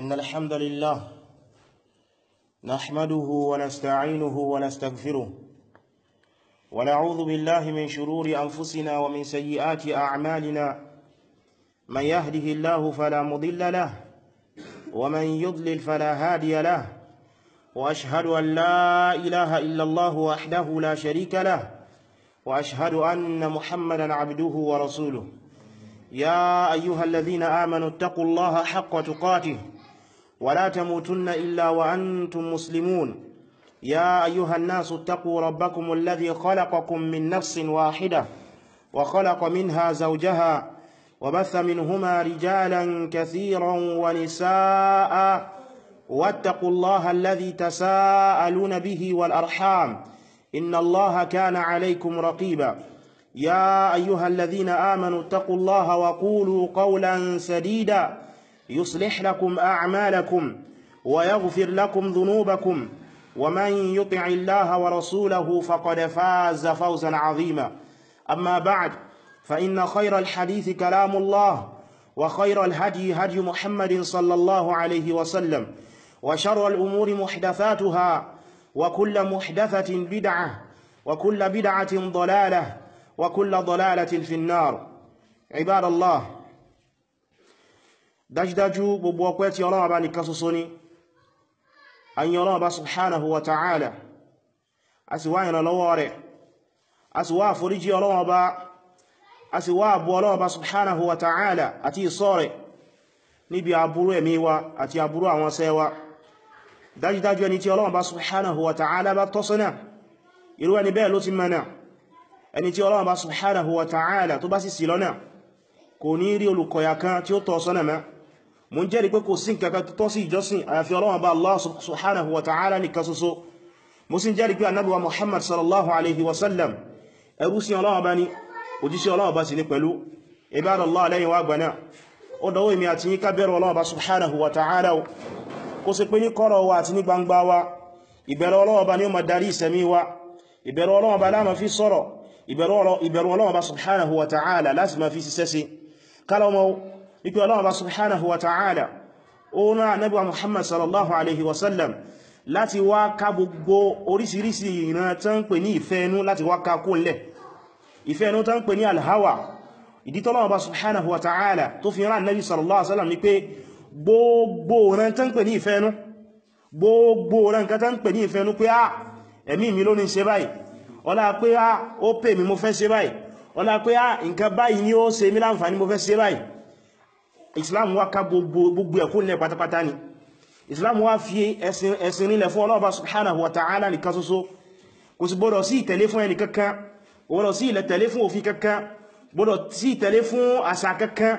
إن الحمد لله نحمده ونستعينه ونستغفره ونعوذ بالله من شرور أنفسنا ومن سيئات أعمالنا من يهده الله فلا مضل له ومن يضلل فلا هادي له وأشهد أن لا إله إلا الله وحده لا شريك له وأشهد أن محمدا عبده ورسوله يا أيها الذين آمنوا اتقوا الله حق تقاته ولا تموتن إلا وأنتم مسلمون يا أيها الناس اتقوا ربكم الذي خلقكم من نفس واحدة وخلق منها زوجها وبث منهما رجالا كثيرا ونساء واتقوا الله الذي تساءلون به والأرحام إن الله كان عليكم رقيبا يا أيها الذين آمنوا اتقوا الله وقولوا قولا سديدا يصلح لكم أعمالكم ويغفر لكم ذنوبكم ومن يطع الله ورسوله فقد فاز فوزا عظيما أما بعد فإن خير الحديث كلام الله وخير الهدي هدي محمد صلى الله عليه وسلم وشر الأمور محدثاتها وكل محدثة بدعة وكل بدعة ضلالة وكل ضلالة في النار عباد الله dájúdájú gbogbo ọpẹ́ tí Ọlọ́run bá nìkan ṣoṣo ni a yìn Ọlọ́run bá subhanahu wa ta'ala a sì wá ìrànlọ́wọ́ rẹ̀ a sì wá àforíjì Ọlọ́run bá a sì wá àbú Ọlọ́run bá subhanahu wa ta'ala àti ìṣọ́ rẹ̀ níbi aburú ẹ̀mí wa àti aburú àwọn ṣẹ́ wa dájúdájú ẹni tí Ọlọ́run bá subhanahu wa ta'ala bá tọ́ sọ́nà irú ẹni bẹ́ẹ̀ ló ti mọ̀nà ẹni tí Ọlọ́run bá subhanahu wa ta'ala tó bá sì ṣì lọ́nà kò ní rí olùkọ̀yà kan tí ó tọ́ sọ́nà mẹ́ mo ń jẹ́rìí pé kò sí nǹkan tó tọ́ sí ìjọsìn àyàfi Ọlọ́run bá Allah subhanahu wa ta'ala nìkan ṣoṣo mo sì ń jẹ́rìí pé Ànábì wa Muhammad sallallahu alaihi wasallam ẹrú sí Ọlọ́run bá ní òjíṣẹ́ Ọlọ́run bá sì ní pẹ̀lú ibadallah lẹ́yìn wá gbà náà ó dọwọ́ èmi àti yín ká bẹ̀rù Ọlọ́run bá subhanahu wa ta'ala kó sì pé ní kọ̀rọ̀ wa àti ní gbangba wa ìbẹ̀rù Ọlọ́run bá ní ó máa darí ìsẹ̀mí wa ìbẹ̀rù Ọlọ́run bá la máa fi sọ̀rọ̀ ìbẹ̀rù Ọlọ́run bá subhanahu wa ta'ala láti máa fi ṣiṣẹ́ sí kálọ́mọ́ wípé Ọlọ́run bá subhanahu wa ta'ala ó rán Ànábì wa Muhammad sallallahu alaihi wasallam láti wá ká gbogbo orísìírísìí ìran tán pè ní ìfẹ́ẹnú láti wá ká kó lẹ̀ ìfẹ́ẹnú tán pè ní alhawa ìdí tọ́lọ́run bá subhanahu wa ta'ala tó fi rán Ànábì sallallahu alaihi wasallam ní pé gbogbo ìran tán pè ní ìfẹ́ẹnú gbogbo ìran tán pè ní ìfẹ́ẹnú pé ẹ̀mí mi ló ní ṣe báyìí ọlá pé ó pè mí mo fẹ́ ṣe báyìí ọlá pé nǹkan báyìí ni ó ṣe mí láǹfààní mo fẹ́ ṣe báyìí Islam wá ká gbogbo ẹ̀kún lẹ pátápátá ni Islam wá fi ẹ̀sìn nílẹ̀ fún Ọlọ́run subhanahu wa ta'ala nìkan ṣoṣo kò sì gbọ́dọ̀ sí ìtẹ̀lé fún ẹni kankan gbọ́dọ̀ sí ìtẹ̀lé fún òfin kankan gbọ́dọ̀ sí ìtẹ̀lé fún àṣà kankan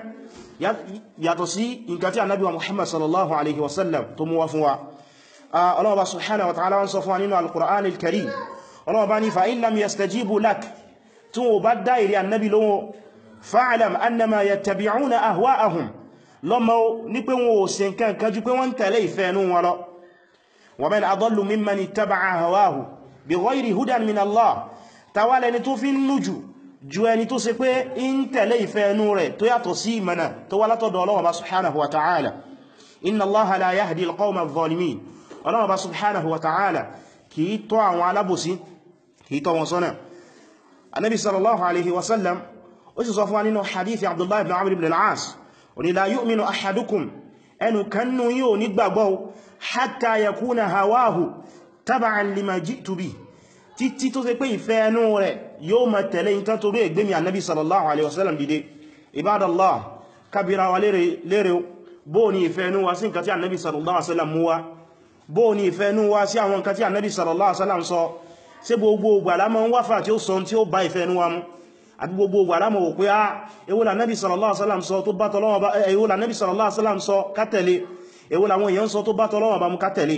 yàtọ̀ sí nǹkan tí Ànábì wa Muhammad sallallahu alaihi wasallam tó mú wá fún wa Ọlọ́run subhanahu wa ta'ala wọ́n sọ fún wa nínú al-Qur'an al-Karim Ọlọ́run bá ní fa in lam yastajibu lak tí wọ́n bá dá ìrì Ànábì lóhùn fa'alam annama yattabi'una ahwa'ahum lọ́mọ ní pé wọn ò ṣe nǹkan kan jù pé wọ́n tẹ̀lé ìfẹ́ inú wọn lọ wa man adallu mimman ittaba'a hawahu bighayri hudan min Allah tawala ẹni tó fi ń nújù ju ẹni tó ṣe pé ń tẹ̀lé ìfẹ́ inú rẹ̀ tó yàtọ̀ sí ìmọ̀nà tó wá látọ̀dọ̀ Ọlọ́run subhanahu wa ta'ala inna Allaha la yahdi al-qawma adh-dhalimin Ọlọ́run subhanahu wa ta'ala kìí tọ́ àwọn alábòsí kìí tọ́ wọn sọ́nà Ànábì sallallahu alaihi wasallam ó sì sọ fún wa nínú hadithi Abdullah ibn Amr ibn al-As ó ní la yu'minu ahadukum ẹnu kannu yóò ní gbàgbọ́ hatta yakuna hawahu taba'an lima ji'tu bi títí tó ṣe pé ìfẹ́ ẹnu rẹ̀ yóò máa tẹ̀lé nǹkan tó rí ẹgbẹ́mi Ànábì sallallahu alaihi wasallam dìde ibadallah kabira wa lérè bó ní ìfẹ́ ẹnu wa sí nǹkan tí Ànábì sallallahu alaihi wasallam mú wá bó ní ìfẹ́ ẹnu wa sí àwọn nǹkan tí Ànábì sallallahu alaihi wasallam sọ ṣé gbogbo ìgbà la máa ń wáfà tí ó sọ tí ó bá ìfẹ́ ẹnu wa mú àbí gbogbo ìgbà la máa wò pé èwo la Ànábì sallallahu alaihi wasallam sọ tó bá t'Ọlọ́run bá èwo la Ànábì sallallahu alaihi wasallam sọ ká tẹ̀lé èwo la àwọn èèyàn sọ tó bá t'Ọlọ́run bá mú ká tẹ̀lé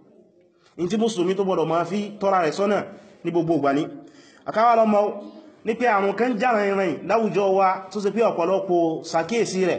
in tí mùsùlùmí tó gbọdọ̀ máa fi tọ́ra rẹ̀ sọ́nà ní gbogbo ìgbà ní àkáwà lọ́mọ ní pé àrùn kan jà rìnrìn láwùjọ wa tó ṣe pé ọ̀pọ̀lọpọ̀ ṣàkíyèsí rẹ̀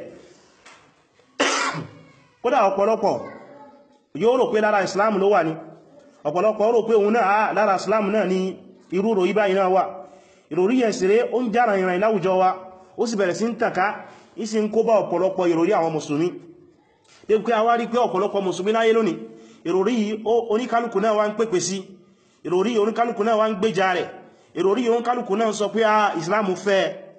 kódà ọ̀pọ̀lọpọ̀ yóò rò pé lára Islam ló wà ní ọ̀pọ̀lọpọ̀ rò pé òun náà lára Islam náà ni irú ròyí báyìí náà wà ìròrí yẹn sì rẹ̀ ó ń jà rìnrìn láwùjọ wa ó sì bẹ̀rẹ̀ sí ń tànká ìsì ń kó bá ọ̀pọ̀lọpọ̀ ìròrí àwọn mùsùlùmí dé pé a wá rí pé ọ̀pọ̀lọpọ̀ mùsùlùmí láyé lónìí ìròrí oníkálùkù náà wá ń pèpè sí, ìròrí oníkálùkù náà wá ń gbéjà rẹ̀, ìròrí oníkálùkù náà sọ pé Islam fẹ́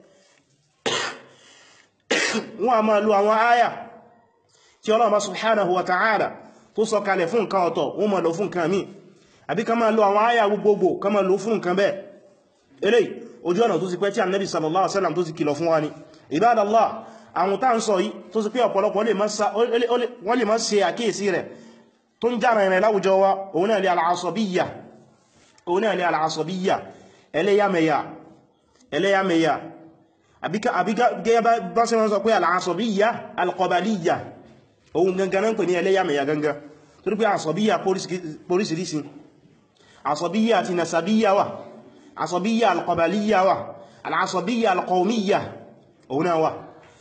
wọ́n a máa lo àwọn áyà tí Ọlọ́run subhanahu wa ta'ala tó sọ kalẹ̀ fún nǹkan ọ̀tọ̀ wọ́n máa lò fún nǹkan míì, àbí ká máa lo àwọn áyà gbogbogbò ká máa lò fún nǹkan bẹ́ẹ̀. eléyìí ojú ọ̀nà tó sì pẹ́ tí Ànábì sallallahu alaihi wasallam tó sì kìlọ̀ fún wa ni. Ibadallah, àwọn tá ń sọ yìí tó sì pé ọ̀pọ̀lọpọ̀ wọ́n lè má ṣe àkíyèsí rẹ̀ tó ń jára ìrìn láwùjọ wa, òun náà ni al-asabiyya, òun náà ni al-asabiyya, ẹlẹ́yàmẹ̀yà àbí gẹ́gẹ́ bá sí wọ́n sọ pé al-asabiyya al-qabaliyya, òun gangan náà pè ní ẹlẹ́yàmẹ̀yà gangan, torí pé asabiyya porísìírísìí, asabiyya àti nasabiyya wà, asabiyya al-qabaliyya wà, al-asabiyya al-qawmiyya òun náà wà.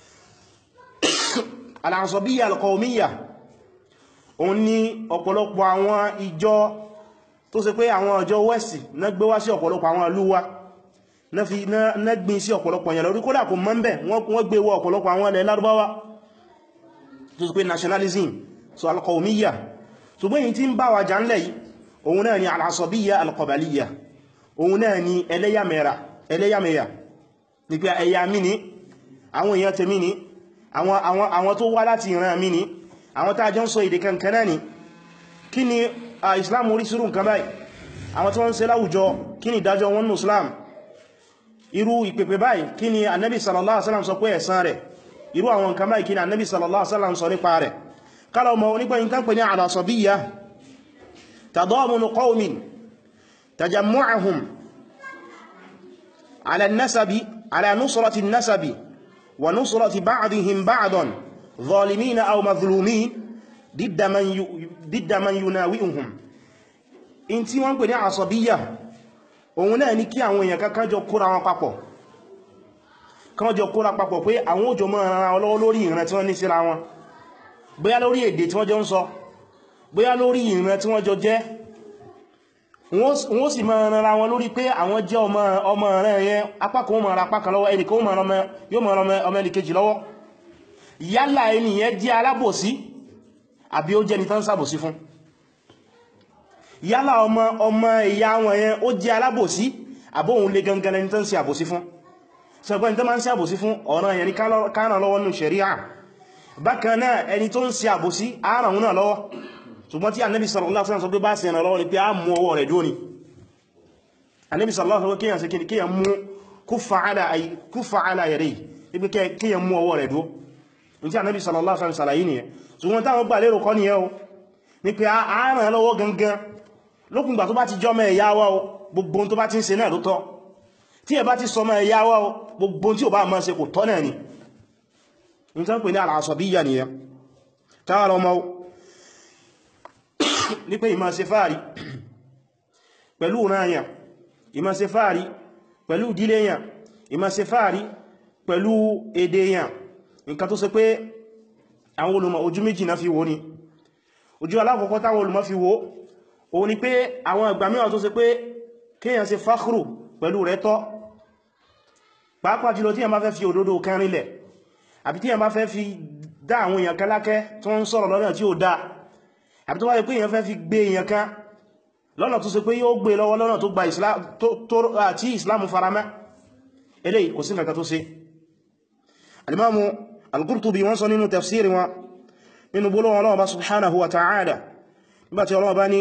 Al-asabiyya al-qawmiyya òun ní ọ̀pọ̀lọpọ̀ àwọn ìjọ tó ṣe pé àwọn ìjọ wẹ́sì náà gbé wá sí ọ̀pọ̀lọpọ̀ àwọn ìlú wa, náà gbìn sí ọ̀pọ̀lọpọ̀ yẹn lórí, kódà kò mọ́ ń bẹ̀ wọ́n gbé wọ ọ̀pọ̀lọpọ̀ àwọn ilẹ̀ Lárúbáwá tó ṣe pé nationalism, so al-qawmiyya. ṣùgbọ́n èyí tí ń bá wa jà ńlẹ̀ yìí òun náà ni al-asabiyya al-qabaliyya, òun náà ni ẹlẹ́yàmẹ̀yà, ní pé ẹ̀yà mi ni, àwọn èèyàn tèmi ni, àwọn tó wá láti ìran mi ni, àwọn tá jọ ń sọ èdè kankan náà ni. Kí ni Islam orí sírù nǹkan báyìí? Àwọn tí wọ́n ń ṣe láwùjọ, kí ni ìdájọ́ wọn nínú Islam? Irú ìpèpè báyìí kí ni Ànábì sallallahu alaihi wasallam sọ pé ẹ̀san rẹ̀? Irú àwọn nǹkan báyìí kí ni Ànábì sallallahu alaihi wasallam sọ nípa rẹ̀? Kálọ̀ ọmọ onípa yìí tán pè ní al-asabiyya tadamunu qawmin tajammu'ahum ala an-nasabi ala nusrati an-nasabi wa nusrati ba'dihim ba'dan ظالمين أو مظلومين ضد من يناوئهم. in tí wọ́n pè ní asabiyya òun náà ní kí àwọn èèyàn kankan jọ kóra wọn papọ̀, kan jọ kóra papọ̀ pé àwọn òjò mọ́ ara wọn lọ́wọ́ lórí ìran tí wọ́n ní síra wọn, bóyá lórí èdè tí wọ́n jọ ń sọ, bóyá lórí ìran tí wọ́n jọ jẹ́, wọ́n sì mọ́ ara wọn lórí pé àwọn jẹ́ ọmọ rẹ̀ yẹn, apákan mọ́ ara apákan lọ́wọ́, ẹnìkan yóò mọ́ ọmọ ẹnìkejì lọ́wọ́, yálà ènìyàn jẹ́ alábòsí àbí ó jẹ́ ni tán ṣàbòsí fún, yálà ọmọ ìyá wọn yẹn ó jẹ́ alábòsí àbóhun lè gangan ẹni tán ṣe àbòsí fún. sọgbọ́n ẹni tán máa ń ṣe àbòsí fún ọ̀ràn yẹn ni kánà lọ́wọ́ nínú ṣẹ̀ríà. bákan náà ẹni tó ń ṣe àbòsí àáràn òun náà lọ́wọ́, ṣùgbọ́n tí Ànábì sallallahu alaihi wasallam sọ pé bá ṣe ẹ̀nà lọ́wọ́ ni pé a mú ọwọ́ rẹ̀ dóní. Ànábì sallallahu alaihi wasallam kíyàn mú kúfà ala yadayhi, ibi kíyàn mú ọwọ́ rẹ̀ dó, tí Ànábì sallallahu alaihi wasallam ṣàlàyé nìyẹn. ṣùgbọ́n táwọn gbà lérò kọ́ nìyẹn o, ní pé a ràn lọ́wọ́ gangan lókùngbà tó bá ti jọmọ ẹ̀yà wa o, gbogbo tó bá ti ń ṣe náà ló tọ́, tí ẹ bá ti sọmọ ẹ̀yà wa o, gbogbo tí ò bá máa ṣe kò tọ́ náà ni. ní tán pè ní al-asabiyya nìyẹn. táwọn ọmọ ní pé ìmá ṣe fàárí pẹ̀lú ìrànyàn, ìmá ṣe fàárí pẹ̀lú ìdílé yàn, ìmá ṣe fàárí pẹ̀lú èdè yàn, nǹkan tó ṣe pé àwọn olùmọ̀ ojú méjì náà fi wò ní. ojú alákọ̀ọ́kọ́ táwọn olùmọ̀ fi wò òun ni pé àwọn ìgbà mìíràn tó ṣe pé kéèyàn ṣe fakhru pẹ̀lú rẹ̀ tọ́, pàápàá jùlọ tí èyàn bá fẹ́ fi òdodo kan rinlẹ̀, àbí tí èyàn bá fẹ́ fi dá àwọn èèyàn kan lákẹ́ tó ń sọ̀rọ̀ lọ́nà tí ó dá, àbí tó wáyé pé èyàn fẹ́ fi gbé èyàn kan lọ́nà tó ṣe pé yóò gbé lọ́wọ́ lọ́nà tó gba tí Islam faramẹ́, eléyìí kò sí nǹkan tó ṣe. Al-Imam Al-Qurtubi wọ́n sọ nínú tafsiri wọn nínú gbólóhùn Ọlọ́run bá subhanahu wa ta'ala nígbàtí Ọlọ́run bá ní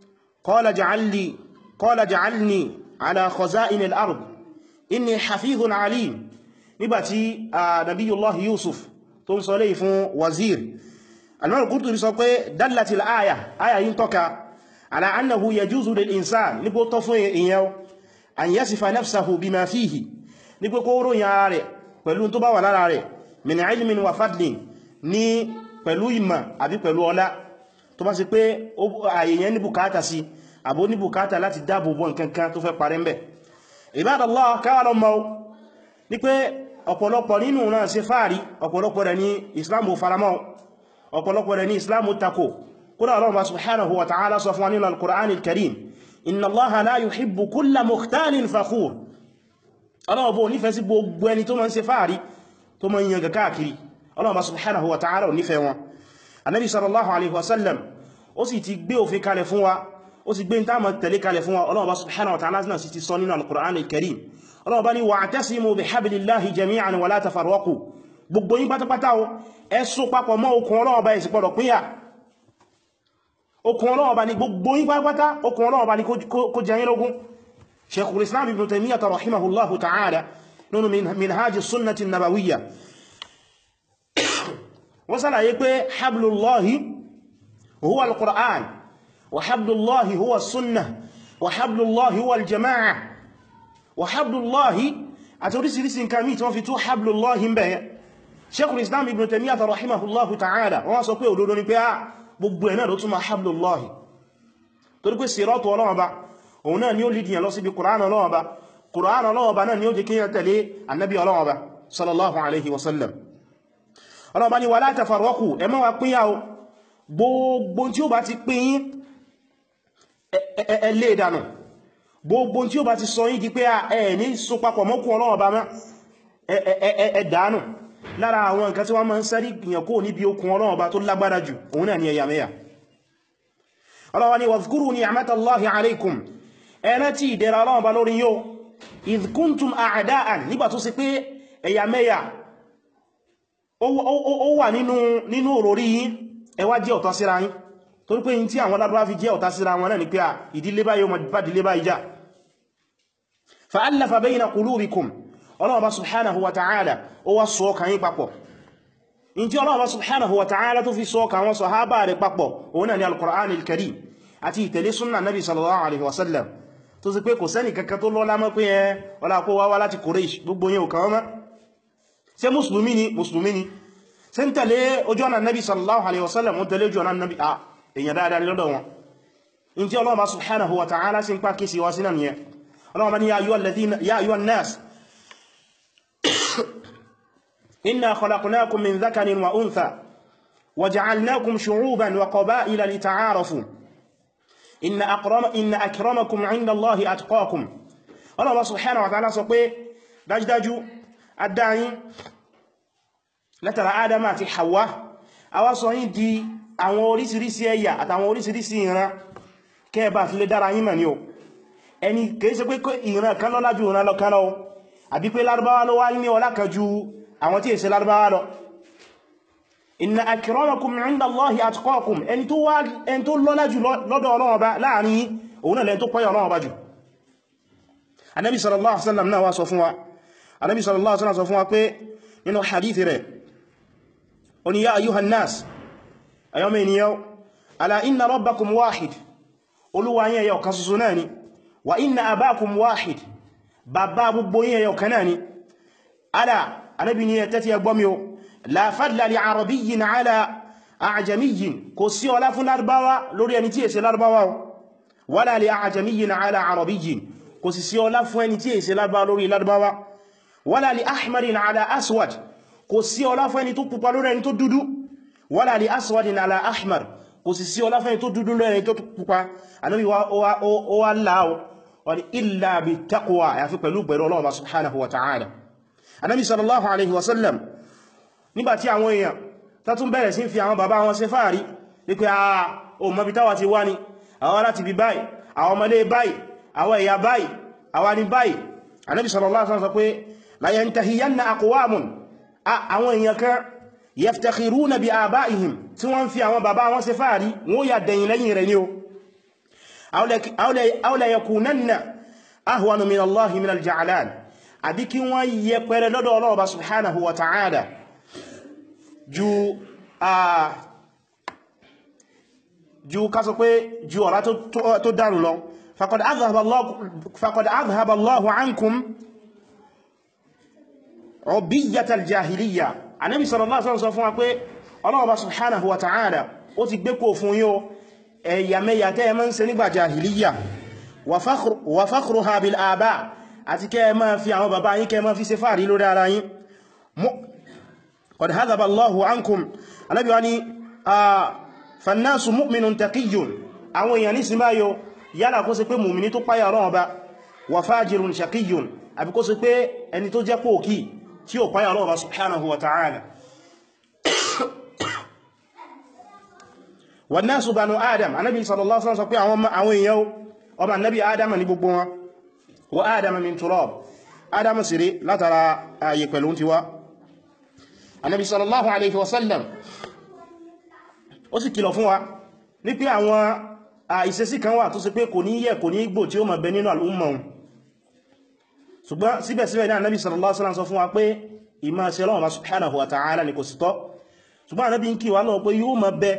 qala ja'alni ala khaza'in al-ard inni hafizun alim, nígbàtí nabiyullah Yusuf tó ń sọ lè fún wazir. Al-Imam Al-Qurtubi sọ pé dallatil aya yìí tọ́ka ala annahu yajuzu lil insan nípo tọ́ fún èèyàn an yasifa nafsahu bima fihi, nípo kó ròyìn ara rẹ̀ pẹ̀lú tó bá wà lára rẹ̀ min ilmin wa fadlin, ní pẹ̀lú ìmọ̀ àbí pẹ̀lú ọlá, tó bá sì pé àyèyàn ní bùkátà sí àbó ní bùkátà láti dáàbòbò nǹkankan tó fẹ́ parẹ́ mẹ́. Ibadallah, káàlọ́ mọ́ ní pé ọ̀pọ̀lọpọ̀ nínú náà ṣe fàárí, ọ̀pọ̀lọpọ̀ rẹ̀ ní Islamu faramọ́, ọ̀pọ̀lọpọ̀ rẹ̀ ní Islamu tako. kódà Allah subhanahu wa ta'ala sọ fún wa nínú al-Qur'an al-Karim, inna Allaha la yuhibbu kulla mukhtalin fakhur. Allah bó nífẹ̀ẹ́ sí gbogbo ẹni tó máa ń ṣe fàárí tó máa ń yanga káàkiri. Allah subhanahu wa ta'ala ò nífẹ̀ẹ́ wọn. Ànábì sallallahu alaihi wasallam ó sì ti gbé òfin kalẹ̀ fún wa, ó sì gbé ń táàmà tẹ̀lé kalẹ̀ fún wa. Ọlọ́run bá subhanahu wa ta'ala náà sì ti sọ nínú al-Qur'an al-Karim. Ọlọ́run bá ní wa'tasimu bihablillahi jami'an wa la tafarraqu. Gbogbo yín pátápátá o, ẹ so papọ̀ mọ́ okùn Ọlọ́run bá, ẹ sì gbọdọ̀ pínyà. Okùn Ọlọ́run bá ní gbogbo yín pátápátá, okùn Ọlọ́run bá ní kó jẹ yín lógún. Shaykhul Islam Ibn Taymiyyah rahimahullahu ta'ala nínú Minhaj as-Sunnah an-Nabawiyyah wọ́n ṣàlàyé pé hablullahi huwa al-Qur'an wa hablullahi huwa as-sunnah wa hablullahi huwa al-jama'a wa hablullahi àti orísìírísìí nǹkan mí tí wọ́n fi tó hablullahi ń bẹ̀yẹ. Shaykhul Islam Ibn Taymiyyah rahimahullahu ta'ala wọ́n sọ pé òdodo ni pé gbogbo ẹ̀ náà ló túnmà hablullahi, torí pé siratu Ọlọ́run Ọba òun náà ni ó lìdíyàn lọ sí bí Qur'an Ọlọ́run Ọba, Qur'an Ọlọ́run Ọba náà ni ó jẹ́ kí yẹn tẹ̀lé annabi Ọlọ́run Ọba sallallahu alaihi wasallam. Ọlọ́run Ọba ni wala tafarraqu, ẹ má wá pínyà o, gbogbo tí ó bá ti pín ẹ lé dànù, gbogbo tí ó bá ti sọ yín di pé ẹ ní so papọ̀ mọ́kún Ọlọ́run Ọba mọ́ ẹ dànù. Lára àwọn nǹkan tí wọ́n máa ń sẹ́rí ìyàn kó níbi okùn Ọlọ́run Ọba tó lágbára jù òun náà ni ẹ̀yàmẹ́yà. Ọlọ́run Ọba ni wadhkuru ni'matallahi alaykum, ẹ̀rẹ́ tí ìdẹ̀ra Ọlọ́run Ọba lórí yóò idh kuntum a'da'an, nígbà tó sì pé ẹ̀yàmẹ́yà ó wà nínú òròrí yín, ẹ wá jẹ́ ọ̀tá síra yín, torí pé yín tí àwọn Lárúbáwá fi jẹ́ ọ̀tá síra wọn náà ni pé ìdílé báyìí ó máa bá ìdílé báyìí jà. fa'alafa bayna qulubikum, Ọlọ́run Ọba subhanahu wa ta'ala ó wá so ọkàn yín papọ̀. in tí Ọlọ́run Ọba subhanahu wa ta'ala tó fi so ọkàn wọn sàhábà rẹ̀ papọ̀ òun náà ni al-Qur'an al-Karim àti ìtẹ̀lé súnnà nabi sallallahu alaihi wasallam, tó sì pé kò sẹ́ni kankan tó lọ́lá mọ́ pé ọlá kó wá láti Quraysh, gbogbo yẹn ò kàn mọ́. Ṣé mùsùlùmí ni ṣé ń tẹ̀lé ojú ọ̀nà nabi sallallahu alaihi wasallam, ó tẹ̀lé ojú ọ̀nà nabi èyàn dáadáa lọ́dọ̀ wọn. in tí Ọlọ́run Ọba subhanahu wa ta'ala sí ń pàkí sí wá sínà nìyẹn. Ọlọ́run Ọba ní ya ayyuhan nas inna khalaqnakum min dhakarin wa untha wa ja'alnakum shu'uban wa qaba'ila lita'arafu inna akramakum 'inda Allahi atqakum. Ọlọ́run Ọba subhanahu wa ta'ala sọ pé dájúdájú adáyín látara Ádámù àti Hawa, a wá sọ yín di àwọn orísìírísìí ẹ̀yà àtàwọn orísìírísìí ìran kẹ́ẹ̀bà fi lè dára yín mọ̀ ní o. Ẹni kìí ṣe pé ìran kan lọ́lá ju ìran lọ kan lọ, àbí pé Lárúbáwá ló wá ní ọlá kan ju àwọn tí èsẹ Lárúbáwá lọ. Inna akramakum 'inda Allahi atqakum, ẹni tó lọ́lá jù lọ́dọ̀ Ọlọ́run Ọba láàrin òun náà lẹ́ni tó páyà Ọlọ́run Ọba jù. Ànábì sallallahu alaihi wasallam náà wá sọ fún wa, Ànábì sallallahu alaihi wasallam sọ fún wa pé nínú hadithi rẹ̀, ó ní ya ayyuhan nas, ayyọ́mọ̀ ènìyàn, ala inna rabbakum wahid, Olúwa yín ẹyọ kan ṣoṣo náà ni, wa inna abakum wahid, bàbá gbogbo yín ẹyọ kan náà ni. Ala, Ànábì ní tẹ́tí ẹgbọ́ mi o, la fadla li arabiyyin ala a'jamiyyin, kò sí ọlá fún Lárúbáwá lórí ẹni tí èsẹ Lárúbáwá o, wala li a'jamiyyin ala arabiyyin, kò sì sí ọlá fún ẹni tí èsẹ Lárúbáwá lórí Lárúbáwá, wala li ahmarin ala aswad, kò sí ọlá fún ẹni tó pupa lórí ẹni tó dúdú, wala li aswadin ala ahmar, kò sì sí ọlá fún ẹni tó dúdú lórí ẹni tó pupa. Ànábì ó wá láàá wọ́n illa bi taqwa, àyàfi pẹ̀lú bẹ̀rù Ọlọ́run subhanahu wa ta'ala. Ànábì sallallahu alaihi wasallam nígbàtí àwọn èèyàn tó tún bẹ̀rẹ̀ sí fi àwọn bàbá wọn ṣe fàárí wípé o mọ̀ bí táwa ti wá ní, àwọn láti bí báyìí, àwọn ọmọlé báyìí, àwọn ẹ̀yà báyìí, àwọn ní báyìí. Ànábì sallallahu alaihi wasallam sọ pé la yantahiyanna aqwamun, àwọn èèyàn kan yaftakhiruna bi abaihim, tí wọ́n fi àwọn bàbá wọn ṣe fàárí, wọ́n yà dẹ̀yìn lẹ́yìn rẹ̀ ní o. aw la yakunanna ahwanu min Allahi min al-ja'lan, àbí kí wọ́n yẹ pẹ̀rẹ lọ́dọ̀ Ọlọ́run subhanahu wa ta'ala ju ká sọ pé ju ọ̀rá tó dánù lọ. faqad adhhaba Allahu ankum ubiyyata al-jahiliyya. Ànábì sallallahu alaihi wasallam sọ fún wa pé Ọlọ́run subhanahu wa ta'ala ó ti gbé kò fún yín ẹ̀yàmẹ́yà tẹ́ ẹ máa ń ṣe nígbà jahiliyya wa fakhruha bil aba, àti kẹ́ máa fi àwọn bàbá yín kẹ́ máa fi ṣe fàárí lórí ara yín. qad hadhaba Allahu ankum, Ànábì wá ní fannasu mu'minun taqiyyun, àwọn èèyàn ní símáyọ yálà kó ṣe pé mùmìní tó páyà Ọlọ́run Ọba, wa fajirun shaqiyyun, àbí kó ṣe pé ẹni tó jẹ́ pòkí tí ó páyà Ọlọ́run Ọba subhanahu wa ta'ala. wan nasu banu Adam anábi sallallahu alaihi wasallam sọ pé àwọn èèyàn ọmọ anábi Adam ní gbogbo wọn wa Adam min turab Adam sì rí látara ayé pẹ̀lú ti wá anábi sallallahu alaihi wasallam ó sì kìlọ̀ fún wa ní pé àwọn ìṣesí kan wà tó sì pé kò ní yẹ kò ní gbò tí ó máa bẹ nínú al'umma ṣùgbọ́n síbẹ̀síbẹ̀ ní anábi sallallahu alaihi wasallam sọ fún wa pé ìmá ṣe Ọlọ́run subhanahu wa ta'ala ni kò sí tọ́ ṣùgbọ́n anábi ń kí wa lọ pé yóò máa bẹ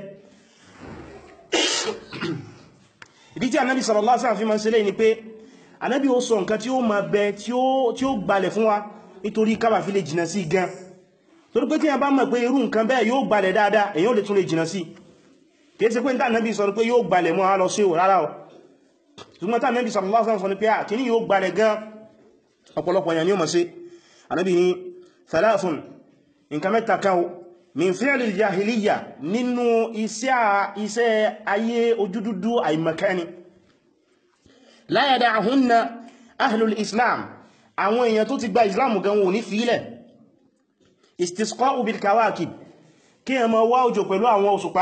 ìdí tí anábi sallallahu alaihi wasallam fi máa ṣe lé ni pé anábi ó sọ nǹkan tí ó máa bẹ tí ó gbalẹ̀ fún wa nítorí kábà fi lè jìnà sí gan torí pé tí a bá mọ̀ pé irú nǹkan bẹ́ẹ̀ yóò gbalẹ̀ dáadáa èyàn lè tún lè jìnà sí kìí ṣe pé ní anábi sọ pé yóò gbalẹ̀ mọ́ lọ sí rárá o ṣùgbọ́n tí anábi sallallahu alaihi wasallam sọ ni pé kí ní yóò gbalẹ̀ gan ọ̀pọ̀lọpọ̀ èèyàn ni ó mọ̀ sí anábi ni thalathun nǹkan mẹ́ta kan min fi'l al-jahiliya nínú iṣẹ́ ayé ojúdúdú àìmọ̀kẹ́ni la yada'hunna ahlul islam àwọn èèyàn tó ti gba islam gan wọn ní fílẹ̀ istisqa'u bil kawakib kí ẹ máa wá òjò pẹ̀lú àwọn òṣùpá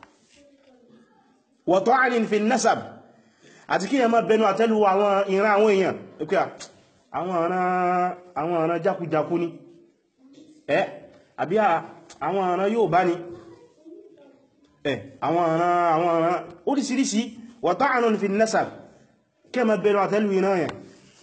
wa ta'nin fi nasab àti kí ẹ máa bẹnu àtẹ́lù àwọn ìran àwọn èèyàn àwọn ọ̀ràn jákújákú ní àbí àwọn ọ̀ràn yóò bá ní àwọn ọ̀ràn oríṣiríṣi wa ta'nun fi nasab kí ẹ máa bẹnu àtẹ́lù ìran yẹn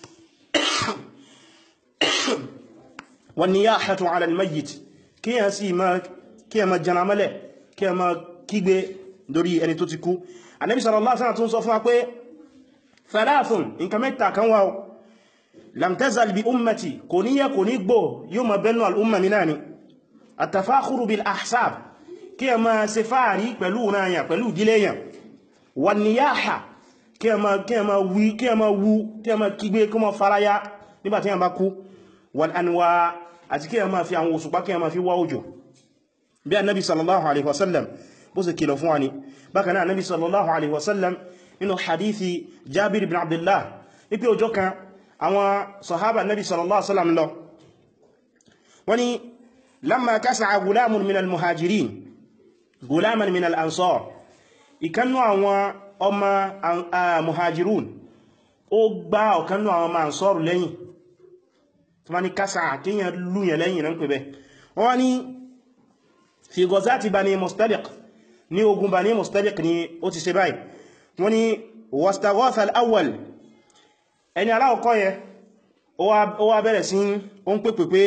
wa niyahatu ala al-mayyit kí ẹ máa janamẹ́lẹ̀ kí ẹ máa kígbe lórí ẹni tó ti kú Ànábì sallallahu alaihi wasallam tún sọ fún wa pé thalathun nǹkan mẹ́ta kan wà lam tazal bi ummati kò ní yẹ kò ní gbò yóò máa bẹnu al'umma mi náà ni at-tafakhuru bil ahsab kí ẹ máa ṣe fàárí pẹ̀lú náà pẹ̀lú ìdílé yàn wan niyaha kí ẹ máa kígbe kí máa faraya nígbàtí yàn bá kú wal anwa àti kí ẹ máa fi àwọn òṣùpá kí ẹ máa fi wá òjò bí Ànábì sallallahu alaihi wasallam bó ṣe kìlọ̀ fún wa ni bákan náà Ànábì sallallahu alaihi wasallam nínú hadithi Jabir ibn Abdullah ipi ọjọ́ kan àwọn sahaba Ànábì sallallahu alaihi wasallam lọ wani lamma kasa'a gulamun min al-muhajirin gulaman min al-ansar ìkannu àwọn ọmọ muhajirun ó gbá ọ̀kannu àwọn ọmọ ansar lẹ́yìn tí wọ́n ni kasa'a kíyàn lúyàn lẹ́yìn náà pẹ̀bẹ̀ wọ́n ni fi gọzáti Bani Mustaliq ní ogun Bani Mustaliq ni ó ti ṣe báyìí wọ́n ni wastaghatha al-awwal ẹni aláwọ̀kọ́ yẹ ó wá bẹ̀rẹ̀ sí ó ń pèpè pé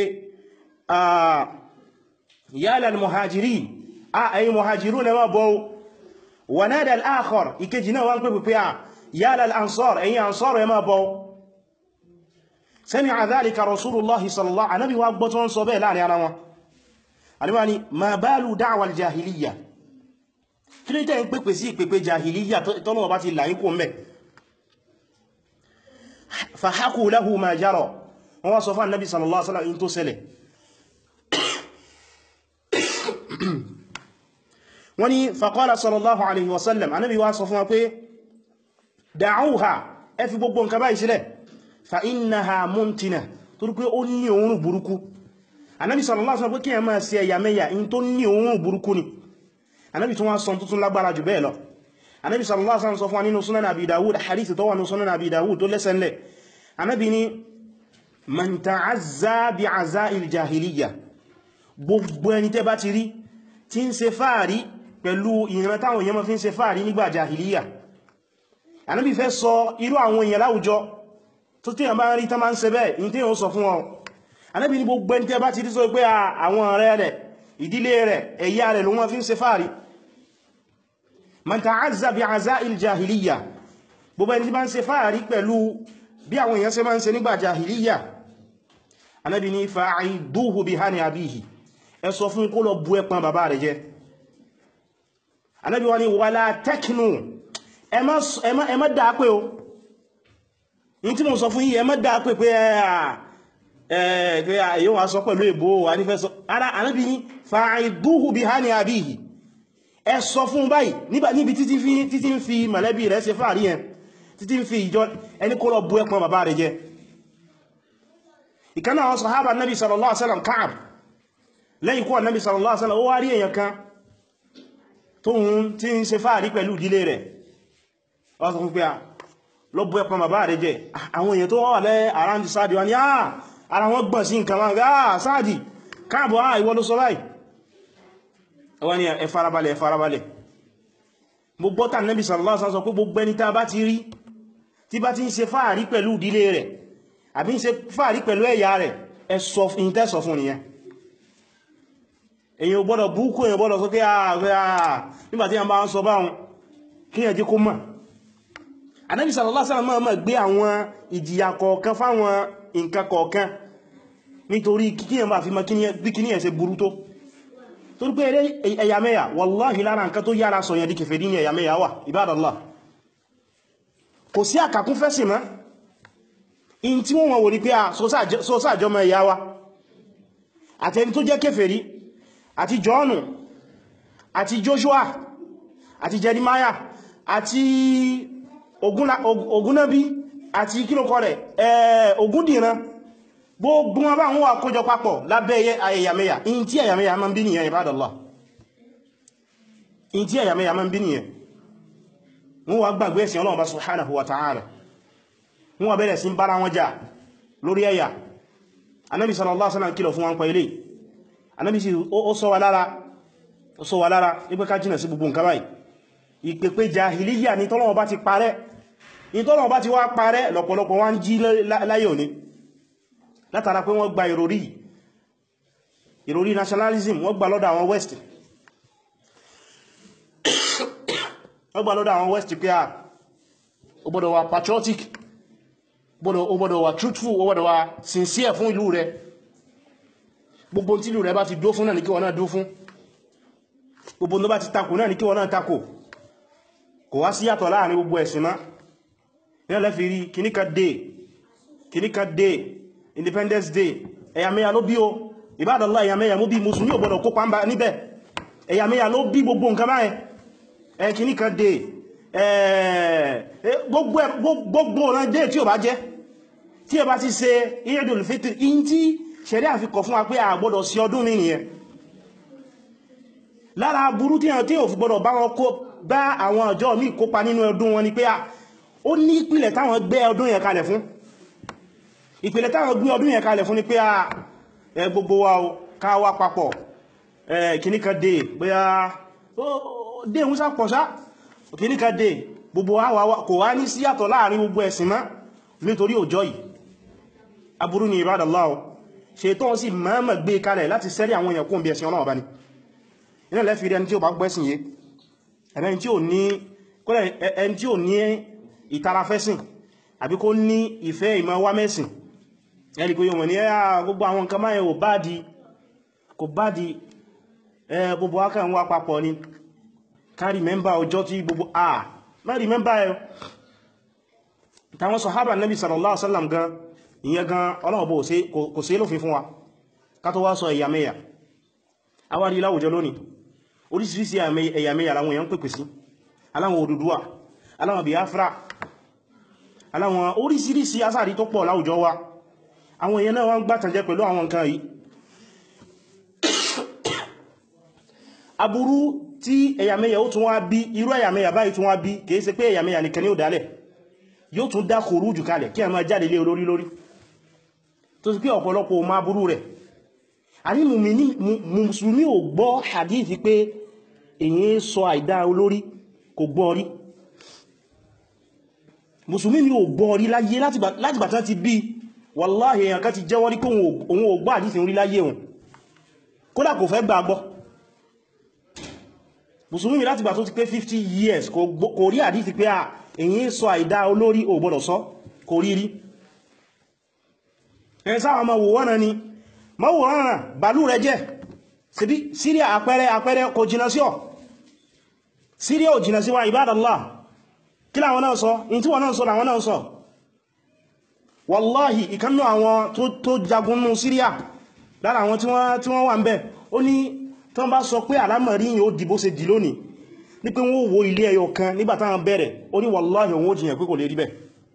yálà al-muhajirin ẹ̀yin muhajirun ẹmọ́ bọ́ wa nada al-akhar ìkejì náà wọ́n pèpè pé yálà al-ansar ẹ̀yin ansar ẹmọ́ bọ́ sami'a dhalika rasulullahi sallallahu anábi wá gbọ́ tó ń sọ bẹ́ẹ̀ láàrin ara wọn àníwá ni ma balu da'wa al-jahiliya kí ló tẹ́ ń pèpè sí ìpèpè jahiliya tọ́nà ọba ti láyín kó mẹ́ fahaku lahu ma jara wọ́n wá sọ fún annabi sallallahu alaihi wasallam in tó ṣẹlẹ̀ wọ́n ni faqala sallallahu alaihi wasallam annabi wá sọ fún wa pé da'uha ẹ fi gbogbo nǹkan báyìí sílẹ̀ fa innaha muntina torí pé ó ní òórùn burúkú annabi sallallahu alaihi wasallam pé kí ẹ máa ṣe ẹ̀yàmẹ́yà in tó ní òórùn burúkú ni annabi tún wá sọ tuntun lágbára jù bẹ́ẹ̀ lọ annabi sallallahu alaihi wasallam sọ fún wa nínú sunan abi dawud hadith tó wà nínú sunan abi dawud tó lẹ́sẹ̀nlẹ̀ annabi ni man ta'azza bi'aza'il jahiliya gbogbo ẹni tẹ́ bá ti rí tí ń ṣe fàárí pẹ̀lú ìran táwọn èèyàn máa fi ń ṣe fàárí nígbà jahiliya annabi fẹ́ sọ irú àwọn èèyàn láwùjọ tó tí èèyàn bá ń rí tán máa ń ṣe bẹ́ẹ̀ ní tí èèyàn sọ fún wọn annabi ni gbogbo ẹni tẹ́ bá ti rí sọ pé àwọn ọ̀rẹ́ rẹ̀ ìdílé rẹ̀ ẹ̀yà rẹ̀ ló wọ́n fi ń ṣe fàárí man ta'azza bi'aza'il jahiliya gbogbo ẹni tí bá ń ṣe fàárí pẹ̀lú bí àwọn èèyàn ṣe máa ń ṣe nígbà jahiliya Ànábì ní fa'iduhu bihani abihi ẹ sọ fún kó lọ bú ẹpọn bàbá rẹ̀ jẹ́ Ànábì wá ní wala taknu ẹ má dáa pé o in tí mo sọ fún yí ẹ má dáa pé pé yíò wá sọ pẹ̀lú ìbò wà ní fẹ́ sọ ara Ànábì ní fa'iduhu bihani abihi ẹ sọ fún báyìí níbi títí ń fi mọ̀lẹ́bí rẹ̀ ṣe fàárí yẹn títí ń fi ìjọ ẹni kó lọ bú ẹpọn bàbá rẹ̀ jẹ́ ìkan náà sàhábà Nabi sallallahu alaihi wasallam Ka'ab lẹ́yìn kó Nabi sallallahu alaihi wasallam ó wá rí èyàn kan tóhun tí ń ṣe fáàrí pẹ̀lú ìdílé rẹ̀ wọ́n sọ fún pé lọ́bọ̀ ẹ̀pọ̀ bàbá rẹ̀ jẹ́ àwọn èèyàn tó wà lẹ́ around Sáàdì wọn ni ara wọn gbọ́n sí nǹkan wọn Sáàdì káàbọ̀ ìwọ ló sọ báyìí wọ́n ni ẹ farabalẹ̀ ẹ farabalẹ̀ mo gbọ́ tà Nábì sallallahu alaihi wasallam sọ pé gbogbo ẹni tá bá ti rí tí bá ti ń ṣe fáàrí pẹ̀lú ìdílé rẹ̀ àbí ń ṣe fáàrí pẹ̀lú ẹ̀yà rẹ̀ ẹ sọ ìtẹ́sọ fún nìyẹn èyàn ò gbọ́dọ̀ búkú èyàn gbọ́dọ̀ sọ pé nígbàtí a bá ń sọ báhun kí ẹ jẹ́ kó mọ̀ Ànábì sallallahu alaihi wasallam máa gbé àwọn ìjìyà kọ̀ọ̀kan fáwọn nǹkan kọ̀ọ̀kan nítorí kíyàn bá fi mọ̀ bí kí ní ẹ̀ṣẹ̀ burú tó torí pé ẹ̀yàmẹ́yà wallahi lára nǹkan tó yára sọ̀yàn di kèfèrí ní ẹ̀yàmẹ́yà wà ibadallah kò sí àkàkún fẹ́sìn mọ́ in tí wọ́n wò ní pé sọ́sàjọmọ̀ ẹ̀yà wa àtẹni tó jẹ́ kèfèrí àti Jọ́ọ̀nù àti Joshua àti Jeremiah àti Ògúnnábí àti kílòkọ rẹ̀ Ògúndìran gbogbo wọn bá wọn wà kójọ papọ̀ lábẹ́ ẹ̀yàmẹ́yà in tí ẹ̀yàmẹ́yà máa ń bí nìyẹn ibadallah in tí ẹ̀yàmẹ́yà máa ń bí nìyẹn wọ́n wá gbàgbé ẹ̀sìn Ọlọ́run bá subhanahu wa ta'ala wọ́n wá bẹ̀rẹ̀ sí ń bára wọn jà lórí ẹ̀yà Ànábì sallallahu alaihi wasallam kìlọ̀ fún wọn pa ilé Ànábì sí ó sọ wa lára ipé ká jìnà sí gbogbo nǹkan báyìí ìpèpè jahiliya ní tọ́lọ́wọ́ bá ti parẹ́ ní tọ́lọ́wọ́ bá ti wá parẹ́ lọ́pọ̀lọpọ̀ wọ́n jí láyé òní látara pé wọ́n gba ìròrí nationalism wọ́n gbà lọ́dọ̀ àwọn west wọ́n gbà lọ́dọ̀ àwọn west pé ó gbọ́dọ̀ wà patriotic ó gbọ́dọ̀ wà truthful ó gbọ́dọ̀ wà sincere fún ìlú rẹ̀ gbogbo tí ìlú rẹ̀ bá ti dó fún náà ní kí wọ́n náà dó fún gbogbo tó bá ti takò náà ní kí wọ́n náà takò kò wá sí yàtọ̀ láàrin gbogbo ẹ̀sìn má ní ọlẹ́fì rí kìníkà day Independence Day ẹ̀yàmẹ́yà ló bí o Ibadallah ẹ̀yàmẹ́yà ló bí Mùsùlùmí ò gbọ́dọ̀ kópa níbẹ̀ ẹ̀yàmẹ́yà ló bí gbogbo nǹkan báyẹn kìníkà day gbogbo ọ̀nà day tí ó bá jẹ́ tí ẹ bá ti ṣe Eidul Fitr in tí ṣẹ̀rí àfikọ̀ fún wa pé a gbọ́dọ̀ sí ọdún mi nìyẹn lára burú tí ò fi gbọ́dọ̀ bá wọn kó bá àwọn ọjọ́ míì kópa nínú ọdún wọn ni pé ó ní ìpìlẹ̀ táwọn gbé ọdún yẹn kalẹ̀ fún ìpìlẹ̀ táwọn gbé ọdún yẹn kalẹ̀ fún ni pé gbogbo wa ká wá papọ̀ kìníkà dé bóyá dé ń sá pọ̀ sá kìníkà dé gbogbo wa kò wá ní síyàtọ̀ láàrin gbogbo ẹ̀sìn mọ́ nítorí ọjọ́ yìí aburú ni Ibadallah ṣètọ́ sí mọ́mọ̀ gbé kalẹ̀ láti sẹ́rí àwọn èèyàn kún bí ẹ̀sìn Ọlọ́run bá ní iná lẹ́fì rẹ̀ ẹni tí ó bá gbẹ́sìn yé ẹni tí ò ní ìtara fẹ́sìn àbí kó ní ìfẹ́ ìmọ̀ wá mẹ́sìn ẹni kó yíò wọ̀n ní gbogbo àwọn nǹkan máa kò bá di gbogbo wákà ń wá papọ̀ ni ká rìmẹ́mbà ọjọ́ tí gbogbo má rìmẹ́mbà ẹ̀ tàwọn sàhábà Nabi sallallahu alaihi wasallam gan ìyẹn gan Ọlọ́run bó kò sí lófin fún wa ká tó wá sọ ẹ̀yàmẹ́yà awárí láwùjọ lónìí oríṣiríṣi ẹ̀yàmẹ́yà láwọn èèyàn pèpè sí aláwọn Odùduwà aláwọn Biafra aláwọn oríṣiríṣi asáàrí tó pọ̀ láwùjọ wa àwọn èèyàn náà wọ́n gbátànjẹ pẹ̀lú àwọn nǹkan yìí aburú tí ẹ̀yàmẹ́yà ó tún wá bí irú ẹ̀yàmẹ́yà báyìí tún wá bí kìí ṣe pé ẹ̀yàmẹ́yà nìkan ní ó dálẹ̀ yóò tún dá khuruju kalẹ̀ kí a máa jáde lé olórí lórí tó sì pé ọ̀pọ̀lọpọ̀ ma burú rẹ̀ àní mùsùlùmí ò gbọ́ hadithi pé èyí sọ àìdá olórí kò gbọ́ rí mùsùlùmí ni ò gbọ́ rí láyé láti bàtán ti bí wallahi èyàn kan ti jẹ́wọ́ rí kó òun ò gbọ́ hadithi orí láyé òun kódà kò fẹ́ gbàgbọ́ mùsùlùmí láti gbà tó ti pé 50 years kò rí hadithi pé èyí sọ àìdá olórí ò gbọ́dọ̀ sọ kò rí rí ẹ̀ sáwọn ọmọ wò wọ́n ni mọ́wò ránà bàlú rẹ jẹ́ síbí Syria àpẹẹrẹ kò jìnà sí ọ̀ Syria ò jìnà sí wa Ibadallah kí láwọn náà sọ in tí wọ́n náà sọ láwọn náà sọ wallahi ìkannú àwọn tó jagunnú Syria lára àwọn tí wọ́n wà ń bẹ̀ ó ní tán bá sọ pé alámọ̀rí yìí ó dìbò ṣe dì lónìí ní pé wọ́n wo ilé ẹyọ kan nígbàtàwọn bẹ̀rẹ̀ ó ní wallahi òun ó jìyàn pé kò lè rí bẹ̀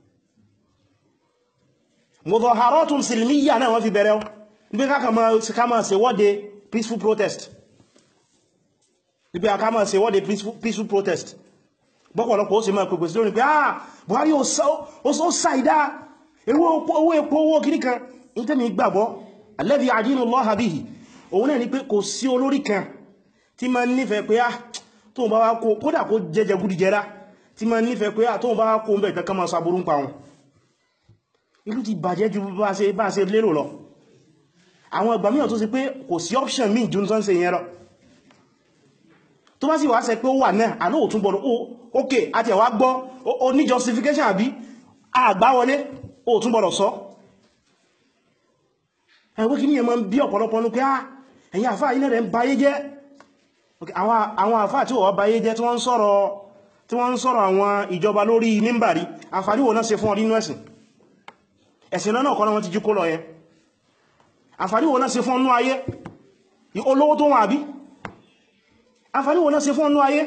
mudaharatun silmiya náà wọ́n fi bẹ̀rẹ̀ níbi ká máa ṣe wọ́de peaceful protest níbi àkámọ̀ ṣe wọ́de peaceful protest bọ́pọ̀lọpọ̀ ó sì máa pẹ̀pẹ̀ sí lórí pé Buhari ó ṣàìdá owó epo owó kìrí kan in tẹ́mi gbàgbọ́ alladhi adinu Allaha bihi òun náà ni pé kò sí olórí kan tí ma nífẹ̀ẹ́ pé tó bá wá kó kódà kó jẹjẹ gúdí jẹra tí ma nífẹ̀ẹ́ pé tó bá wá kó ń bẹ̀ kankan ma sàbúrú ń pa wọn ìlú ti bàjẹ́ ju bá ṣe lérò lọ àwọn ìgbà mìíràn tó sì pé kò sí option míì jù tán ṣe yẹn lọ tó bá sì wá ṣe pé ó wà náà àná òtún gbọ́dọ̀ ok àti ẹ̀wà gbọ́ ó ní justification àbí àgbáwọlé òtún gbọ́dọ̀ sọ ẹ̀wọ́ kí ní ẹmọ bí ọ̀pọ̀lọpọ̀ ní pé ẹ̀yin àfáà ilẹ̀ rẹ̀ ń bayé jẹ́ àwọn àfáà tí wọ́n bayé jẹ́ tí wọ́n ń sọ̀rọ̀ àwọn ìjọba lórí mímbàrí àǹfààní wo náà ṣe fún ọ nínú ẹ̀sìn náà kọ́ wọ́n ti jú kó lọ yẹn àǹfààní wo náà ṣe fún ọnú ayé olówó tó wọ́n àbí àǹfààní wo náà ṣe fún ọnú ayé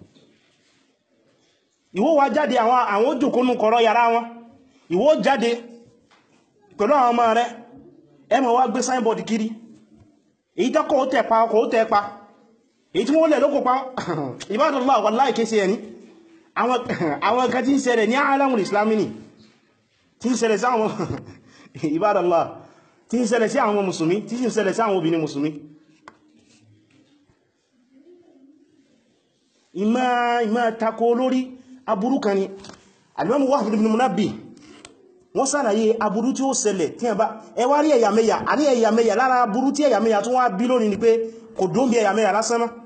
ìwọ wá jáde àwọn òjòkónú kọ̀rọ̀ yàrá wọn ìwọ jáde pẹ̀lú àwọn ọmọ rẹ̀ ẹ máa wá gbé signboard kiri èyí tọ́kọ̀ ó tẹ̀pa ọkọ̀ ó tẹ̀pa èyí tí wọ́n lẹ̀ lókò pa Ibadallah wallahi kése ẹni àwọn kan tí ń ṣẹlẹ̀ ní alamul islami ni tí ń ṣẹlẹ̀ sí àwọn Ibadallah tí ń ṣẹlẹ̀ sí àwọn mùsùlùmí tí ń ṣẹlẹ̀ sí àwọn obìnrin mùsùlùmí ìmá tako lórí aburú kan ni Al-Imam Wahb ibn Munabbih wọ́n sàlàyé aburú tí ó ṣẹlẹ̀ tí ẹwà rí ẹ̀yàmẹ́yà àní ẹ̀yàmẹ́yà lára aburú tí ẹ̀yàmẹ́yà tún wá bí lónìí ni pé kò dún bí ẹ̀yàmẹ́yà lásán mọ́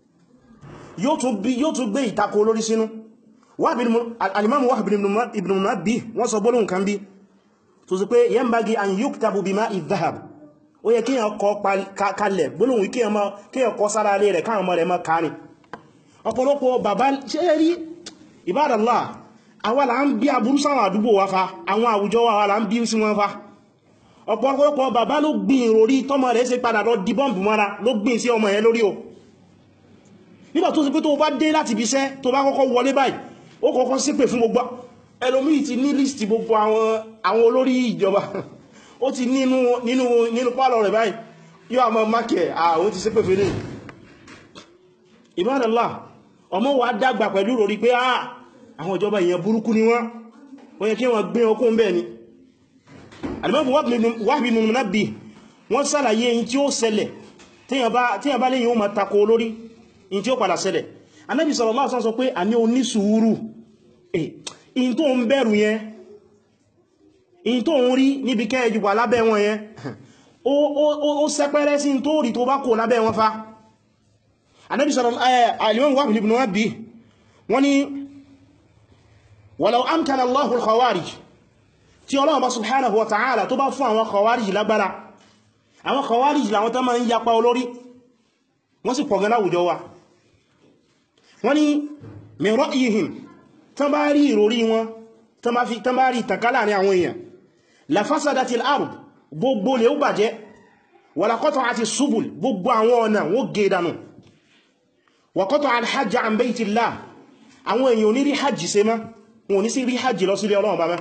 yóò tún gbé ìtakò lórí sínú Al-Imam Wahb ibn Munabbih wọ́n sọ gbólóhùn kan bí tó sì pé yanbaghi an yuktabu bima'i dhahab ó yẹ kíyàn kọ kalẹ̀ gbólóhùn kíyàn kọ sára alẹ́ rẹ̀ káwọn ọmọ rẹ̀ mọ́ kárin ọ̀pọ̀lọpọ̀ bàbá ṣe rí Ibadallah àwa là ń bí aburú sáwọn àdúgbò wa fa àwọn àwùjọ wa là ń bí sí wọn fa ọ̀pọ̀lọpọ̀ bàbá ló gbìn ìròrí tọ́mọ rẹ̀ ṣe padà lọ di bọ́m̀bù mọ́ra ló gbìn sí ọmọ yẹn lórí o nígbà tó sì pé tó bá dé láti ibi iṣẹ́ tó bá kọ́kọ́ wọlé báyìí ó kọ́kọ́ ṣépè fún gbogbo ẹlòmíì ti ní lístì gbogbo àwọn olórí ìjọba ó ti nínú pálọ̀ rẹ̀ báyìí yóò àmọ́ mákẹ̀ àwọn ti ṣépè fún Ibadallah ọmọ wa dàgbà pẹ̀lú ìròrí pé àwọn ìjọba èèyàn burúkú ni wọ́n ó yẹ kí wọ́n gbé ọkùn bẹ́ẹ̀ ni Al-Imam Wahb ibn Munabbih wọ́n sàlàyé in tí ó ṣẹlẹ̀ tíyàn bá léyìn ó ma tako olórí in tí ó padà ṣẹlẹ̀ Ànábì sallallahu alaihi wasallam sọ pé a ní onísùúrù in tó ń bẹ̀rù yẹn in tó ń rí níbi kẹ́ẹ̀jù wà lábẹ́ wọn yẹn ó sẹ́pẹ́rẹ́ sí in tó rí tó bá kò lábẹ́ wọn fa Ànábì Al-Imam Wahb ibn Munabbih wọ́n ni walau amkana Allahu al-khawarij tí Ọlọ́run bá subhanahu wa ta'ala tó bá fún àwọn khawarij lágbára àwọn khawarij làwọn tó máa ń yapa olórí wọ́n sì pọ̀gán láwùjọ wa wọ́n ni min ra'yihim tán bá rí ìròrí wọn tán bá rí ìtànkálà ní àwọn èèyàn la fasadatil ard gbogbo lè ó bàjẹ́ wa la qata'ati subul gbogbo àwọn ọ̀nà wó gé dànù wa qata'a al-hajj an baytillah àwọn èèyàn ò ní rí hajj ṣe mọ́ wọn ní sí rí hajji lọ sílé Ọlọ́run bá mẹ́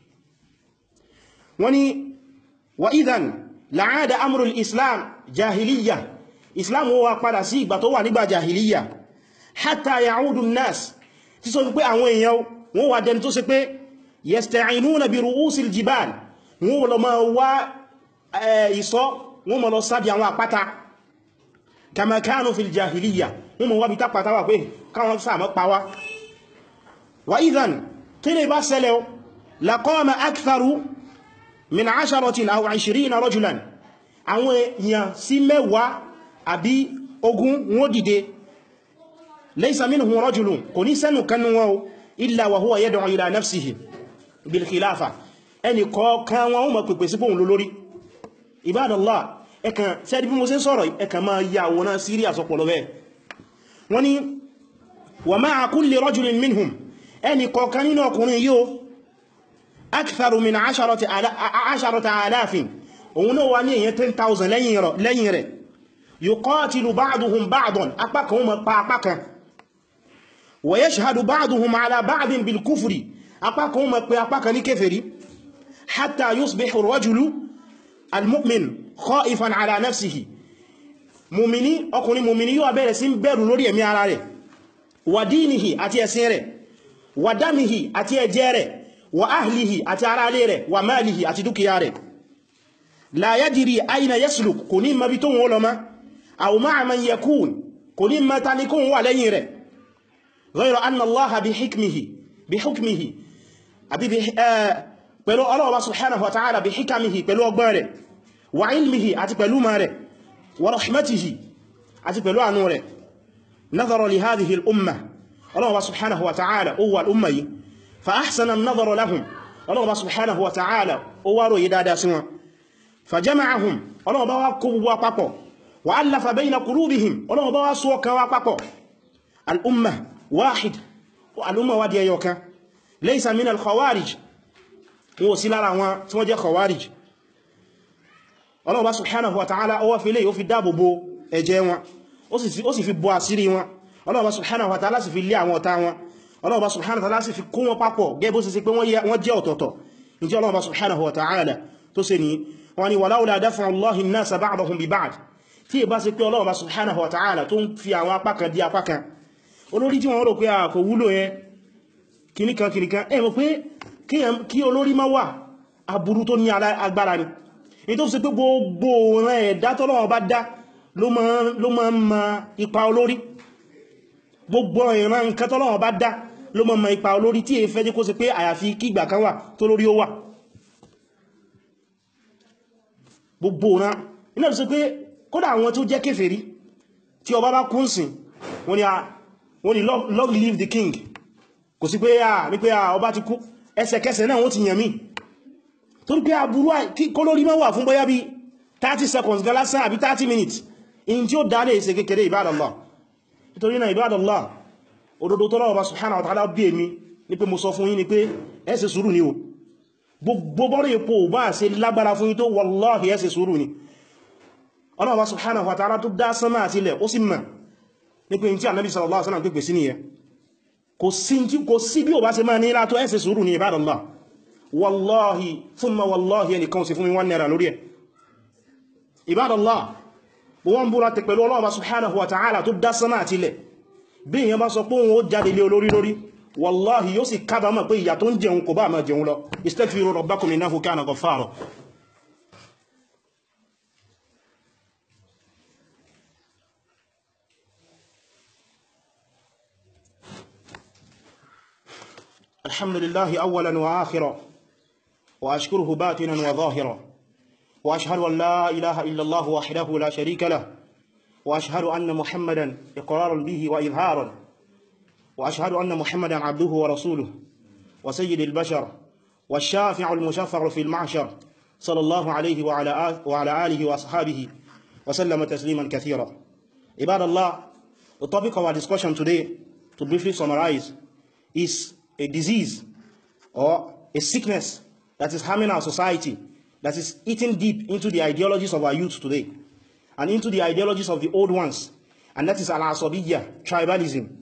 wọ́n ni wa idhan la'ada amru al-islam jahiliya islam ó wá padà sí ìgbà tó wà nígbà jahiliya hatta ya'udu an-nas tí sọ pé àwọn èèyàn wọ́n wà dẹni tó ṣe pé yasta'inuna bi ru'usil jibal wọ́n lọ máa wá ìsọ́ wọ́n máa lọ sábi àwọn àpáta kama kanu fil jahiliya wọ́n máa wá bí tápàtà wà pé káwọn sáàmọ́ pa wá wa idhan tí lè bá ṣẹlẹ̀ laqama aktharu min 10 aw 20 rajulan àwọn èèyàn sí mẹ́wàá àbí ogún wọ́n dìde laysa minhum rajulun kò ní sẹ́nu kanú wọn illa wa huwa yad'u ila nafsihi bil khilafa ẹni kọ̀ọ̀kan wọn ó mọ̀ pèpè sí fóhun lórí Ibadallah ẹkàn sẹ́dí bí mo ṣe sọ̀rọ̀ ẹkàn máa yà wọ́n náà sírí àsọpọ̀lọ́ bẹ́ẹ̀ wọ́n ni wa ma'a kulli rajulin minhum ẹni kọ̀ọ̀kan nínú ọkùnrin yóò aktharu min 10,000 òun náà wà ní èyàn 10,000 lẹ́yìn rẹ̀ yuqatilu ba'duhum ba'dan apákan wọn pa apákan wa yashhadu ba'duhum ala ba'din bil kufri apákan wọn pe apákan ní kèfèrí hatta yusbihu ar-rajulu al-mu'min khaifan ala nafsihi mùmìní ọkùnrin mùmìní yóò bẹ̀rẹ̀ sí bẹ̀rù lórí ẹ̀mí ara rẹ̀ wà dínihì àti ẹ̀sìn rẹ̀ wà dámihì àti ẹ̀jẹ̀ rẹ̀ wà áhìlìhì àti ara alé rẹ̀ wà máàlìhì àti dúkìá rẹ̀ la yadiri aina yasluk kò ní mabi tó wọ́n lọ ma aw ma'a man yakun kò ní mata ní kún wà lẹ́yìn rẹ̀ ghayra anna allaha bi hukmihi àbí pẹ̀lú Allah subhanahu wa ta'ala bi hikamihi pẹ̀lú ọgbọ́n rẹ̀ wa ilmihi àti pẹ̀lú ma rẹ̀ wa rahmatihi àti pẹ̀lú àánú rẹ̀ nadhara li hadhihi al-umma Allah subhanahu wa ta'ala ó wà al-umma yìí fa ahsana an-nadhara lahum Allah subhanahu wa ta'ala ó wá ròyí dáadáa sí wọn fa jama'ahum Allah bá wá kó gbogbo papọ̀ wa allafa bayna qulubihim Allah bá wá so kan wá papọ̀ al-umma wahid al-umma wá di ẹyọ kan laysa min al-khawarij wọ́n sí lára wọn tí wọ́n jẹ́ khawarij Allah subhanahu wa ta'ala ó wá fi lè ó fi dáàbò bo ẹ̀jẹ̀ wọn ó sì fi bò àṣírí wọn Allah subhanahu wa ta'ala sì fi lé àwọn ọ̀tá wọn Allah subhanahu wa ta'ala sì fi kó wọn papọ̀ gẹ́gẹ́ bó sì pé wọ́n jẹ́ ọ̀tọ̀ọ̀tọ̀ ní Allah subhanahu wa ta'ala tó ṣe ní wọ́n ni walaula daf'u Allahi an-nasa ba'dahum bi ba'd tí ìbá ṣe pé Allah subhanahu wa ta'ala tó ń fi àwọn apá kan di apá kan olórí tí wọ́n rò pé kò wúlò yẹn kìníkan mọ̀ pé kí olórí má wà aburú tó ní agbára ni ní tó ṣe pé gbogbo ọ̀ràn ẹ̀dá tọ́lọ́wọ́ bá dá ló máa ń ma ipa olórí gbogbo ìran nǹkan tọ́lọ́wọ́ bá dá ló máa ń ma ipa olórí tí è fẹ́ jẹ́ kó ṣe pé àyàfi kí ìgbà kan wà tó lórí ó wà gbogbo ọ̀ràn iná tó ṣe pé kódà àwọn tó jẹ́ kèfèrí tí ọba bá kún sìn wọ́n ni long live the king kò sí pé ọba ti kú ẹsẹ̀kẹsẹ̀ náà wọ́n ti yàn mí torí pé aburú kó lórí máa wà fún bóyá bí 30 seconds gan lásán àbí 30 minutes in tí ó dálé ìṣe kékeré ibadallah nítorí náà ibadallah òdodo tó lọ́wọ́ bá subhanahu wa ta'ala bí èmi ní pé mo sọ fún yín ni pé ẹ ṣe sùúrù ni o gbogbo bọ́rọ̀ ipò bá ṣe lágbára fún yín tó wallahi ẹ ṣe sùúrù ni ọlọ́wọ́ bá subhanahu wa ta'ala tó dá sánmà àti ilẹ̀ ó sì mọ̀ ní pé tí Ànábì sallallahu alaihi wasallam pèpè sí nìyẹn kò sí bí o bá ṣe máa ní látọ́ ẹ ṣe sùúrù ni ibadallah wallahi thumma wallahi ẹnìkan sí fún mi 1 naira lórí ẹ̀ ibadallah bó wọ́n búra tẹ pẹ̀lú Allah subhanahu wa ta'ala tó dá sánmà àti ilẹ̀ bí ìyẹn bá sọ pé òun ó jáde lé olórí lórí wallahi yóò sì kábàámọ̀ pé ìyà tó ń jẹun kò bá máa jẹun lọ istaghfiru rabbakum innahu kana ghaffara alhamdulillahi awwalan wa akhira wa ashkuruhu batinan wa zahira وأشهد أن لا إله إلا الله وحده لا شريك له وأشهد أن محمدا إقرارا به وإظهارا وأشهد أن محمدا عبده ورسوله وسيد البشر والشافع المشفع في المعشر صلى الله عليه وعلى آله وأصحابه وسلم تسليما كثيرا. عباد Allah, the topic of our discussion today, to briefly summarize, is a disease or a sickness that is harming our society, that is eating deep into the ideologies of our youth today and into the ideologies of the old ones, and that is al-asabiyya, tribalism,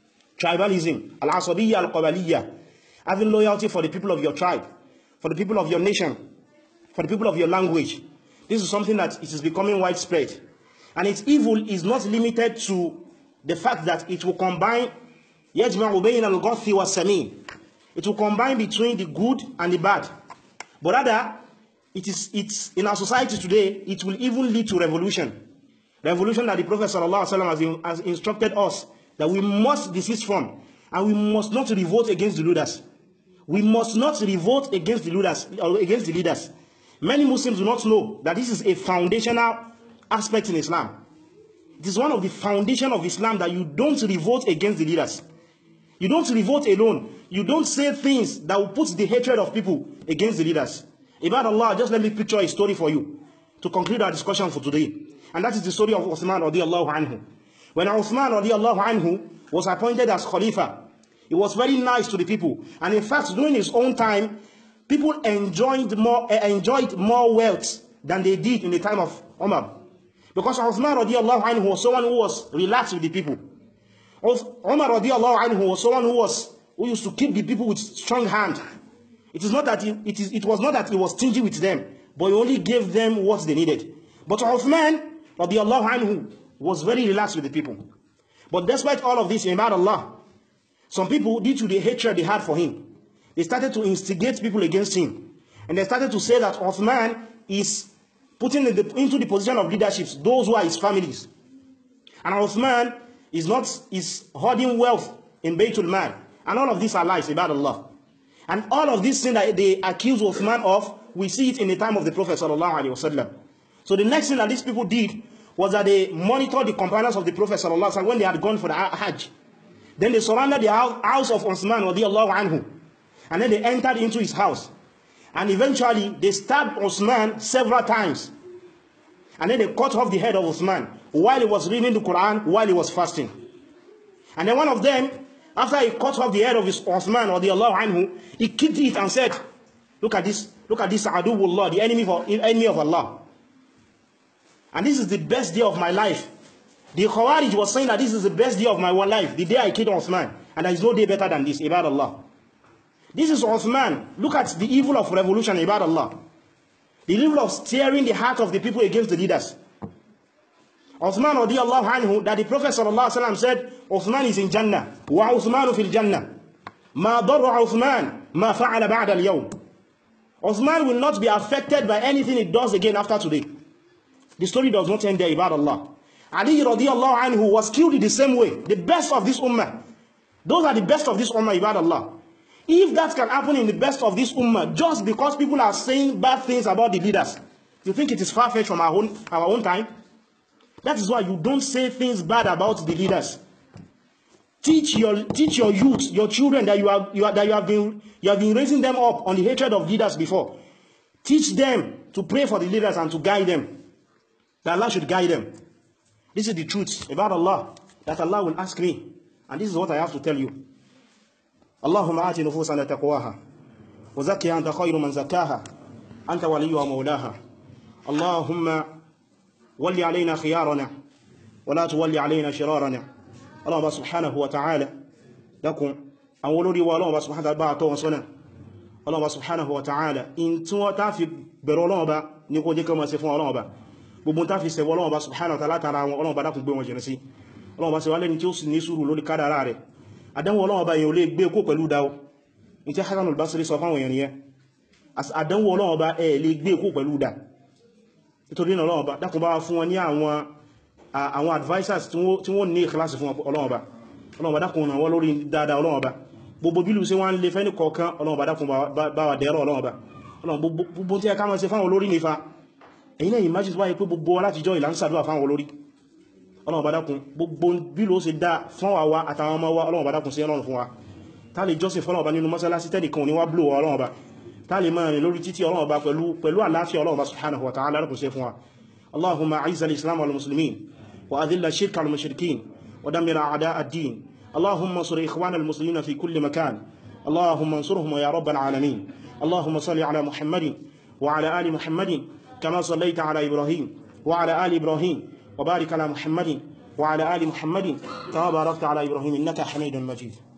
al-asabiyya al-qabaliyya, having loyalty for the people of your tribe, for the people of your nation, for the people of your language. This is something that it is becoming widespread, and its evil is not limited to the fact that it will combine yajma'u bayna al-ghathi wa samin, it will combine between the good and the bad, but rather it's in our society today, it will even lead to revolution that the Prophet ﷺ has instructed us that we must desist from, and we must not revolt against the leaders. We must not revolt against the leaders. Many Muslims do not know that this is a foundational aspect in Islam. It is one of the foundation of Islam that you don't revolt against the leaders. You don't revolt alone. You don't say things that will put the hatred of people against the leaders. Ibad Allah, just let me picture a story for you to conclude our discussion for today. And that is the story of Uthman radiallahu anhu. When Uthman radiallahu anhu was appointed as Khalifa, he was very nice to the people. And in fact, during his own time, people enjoyed more wealth than they did in the time of Umar. Because Uthman radiallahu anhu was someone who was relaxed with the people. Umar radiallahu anhu was someone who used to keep the people with strong hand. It was not that he was stingy with them, but he only gave them what they needed. But Uthman radiallahu anhu was very relaxed with the people. But despite all of this, about Allah, some people, due to the hatred they had for him, they started to instigate people against him. And they started to say that Uthman is putting into the position of leadership those who are his families. And Uthman is hoarding wealth in Baytul Mal. And all of these are lies about Allah. And all of these things that they accuse Uthman of, we see it in the time of the Prophet sallallahu alaihi wasallam. So the next thing that these people did was that they monitored the companions of the Prophet sallallahu alaihi wasallam when they had gone for the Hajj. Then they surrounded the house of Uthman radiyallahu anhu. And then they entered into his house. And eventually they stabbed Uthman several times. And then they cut off the head of Uthman while he was reading the Quran, while he was fasting. And then one of them, after he cut off the head of his Uthman radiyallahu anhu, he kicked it and said, look at this Aduwullah, the enemy of Allah. And this is the best day of my life. The Khawarij was saying that this is the best day of my life, the day I killed Uthman. And there is no day better than this, ibad Allah. This is Uthman. Look at the evil of revolution, ibad Allah. The evil of steering the heart of the people against the leaders. Uthman radiyallahu anhu, that the Prophet sallallahu alaihi wasallam said, Uthman is in Jannah. Wa Uthmanu fil Jannah. Ma darra Uthman ma fa'ala ba'da al-yawm. Uthman will not be affected by anything he does again after today. The story does not end there, ibad Allah. Ali radiyallahu anhu was killed in the same way. The best of this ummah. Those are the best of this ummah, ibad Allah. If that can happen in the best of this ummah, just because people are saying bad things about the leaders, you think it is far-fetched from our own time? That is why you don't say things bad about the leaders. Teach your youth, your children that you have been raising them up on the hatred of leaders before. Teach them to pray for the leaders and to guide them. That Allah should guide them. This is the truth about Allah that Allah will ask me. And this is what I have to tell you. Allahumma ati nufusana taqwaha wa zakkiha anta khayru man zakkaha anta waliyuha mawlaha. Allahumma walli alayna khiyarana wa la tuwalli alayna shirarana. Allah subhanahu wa ta'ala lakum àwọn olórí wa Allah subhanahu wa ta'ala tó sọ́nà. Allah subhanahu wa ta'ala in tí wọ́n tá fi bẹ̀rẹ̀ Ọlọ́run ba ní kó jẹ́ kó máa ṣe fún Ọlọ́run ba. Gbogbo tá fi ṣe Ọlọ́run ba subhanahu wa ta'ala tara wọn Ọlọ́run ba dákun gbé wọn jìnà sí. Ọlọ́run ba ṣe wá lẹ́ni tí ó sì ní sùúrù lórí kádàrá rẹ̀. Àdánwò Ọlọ́run ba yẹn ò lè gbé kó pẹ̀lú dáwó. Ní tí Hasan al-Basri sọ fáwọn èèyàn nìyẹn. Àdánwò Ọlọ́run ba ẹ lè gbé kó pẹ̀lú dá. Nítorí náà Ọlọ́run ba dákun bá fún wọn ní àwọn advisors tí wọ́n ní ìkìláṣì fún Ọlọ́run ba. Ọlọ́run ba dákun ràn wọ́n lórí dáadáa Ọlọ́run ba. Gbogbo bílù sí wọ́n lè fẹ́ ní kọ̀ọ̀kan Ọlọ́run ba dákun bá wà dẹ̀rọ Ọlọ́run ba. Ọlọ́run gbogbo tí ẹ ká máa ṣe fáwọn olórí nífa. Ẹ̀yin náà imagine wáyé pé gbogbo alátijọ́ ìlà ń ṣàdúrà fáwọn olórí. Ọlọ́run bá dákun gbogbo bí ló ṣe dá fún wa àtàwọn ọmọ wa Ọlọ́run bá dákun sí Ọlọ́run fún wa. Tá lè jọ́sìn fún Ọlọ́run bá nínú mọ́sálásí tẹ́nìkan ní wá blò Ọlọ́run bá. Tá lè máa rìn lórí títí Ọlọ́run bá pẹ̀lú àlàáfíà Ọlọ́run bá subhanahu wa ta'ala dákun sí fún wa. Allahumma a'izz al-islam wal muslimin wa adhill ash-shirka wal mushrikin wa dammir a'da' ad-din. Allahumma ansur ikhwana al-muslimina fi kulli makan. Allahumma ansurhum ya rabbal alamin. Allahumma salli ala Muhammadin wa ala ali Muhammadin kama sallaita ala Ibrahim wa ala ali Ibrahim وبارك على محمد وعلى آل محمد كما باركت على إبراهيم إنك حميد مجيد.